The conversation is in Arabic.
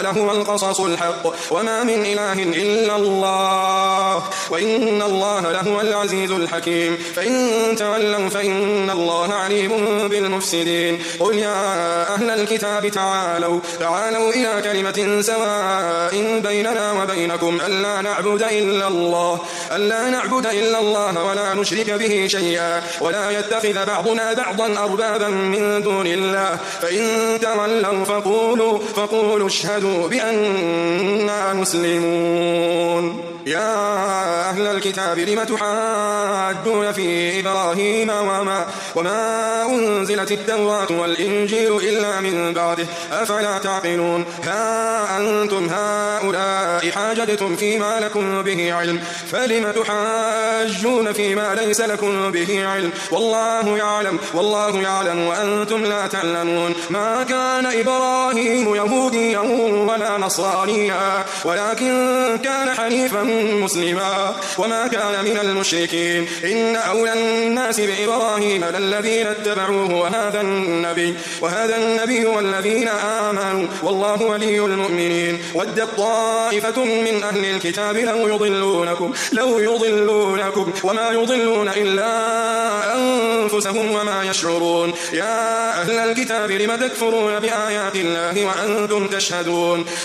لهو القصص الحق وما من إله إلا الله وإن الله لهو العزيز الحكيم فإن تولوا فإن الله عليم بالمفسدين قل يا أهل الكتاب تعالوا إلى كلمة سواء بيننا وبينكم ألا نعبد إلا الله ولا نشرك به شيئا ولا يتخذ بعضنا بعضا أربابا من دون الله فإن تولوا فقولوا اشهدوا بأننا مسلمون يا أهل الكتاب لم تحاجون في إبراهيم وما أنزلت التوراة والإنجيل إلا من بعده أفلا تعقلون ها أنتم هؤلاء حاججتم فيما لكم به علم فلم تحاجون فيما ليس لكم به علم والله يعلم وأنتم لا تعلمون ما كان إبراهيم يهوديا ولا نصرانيا ولكن كان حنيفا مسلما وما كان من المشركين إن أولى الناس بإبراهيم للذين اتبعوه وهذا النبي والذين آمنوا والله ولي المؤمنين ودت طائفة من أهل الكتاب لو يضلونكم وما يضلون إلا أنفسهم وما يشعرون يا أهل الكتاب لم تكفرون بآيات الله وأنتم تشهدون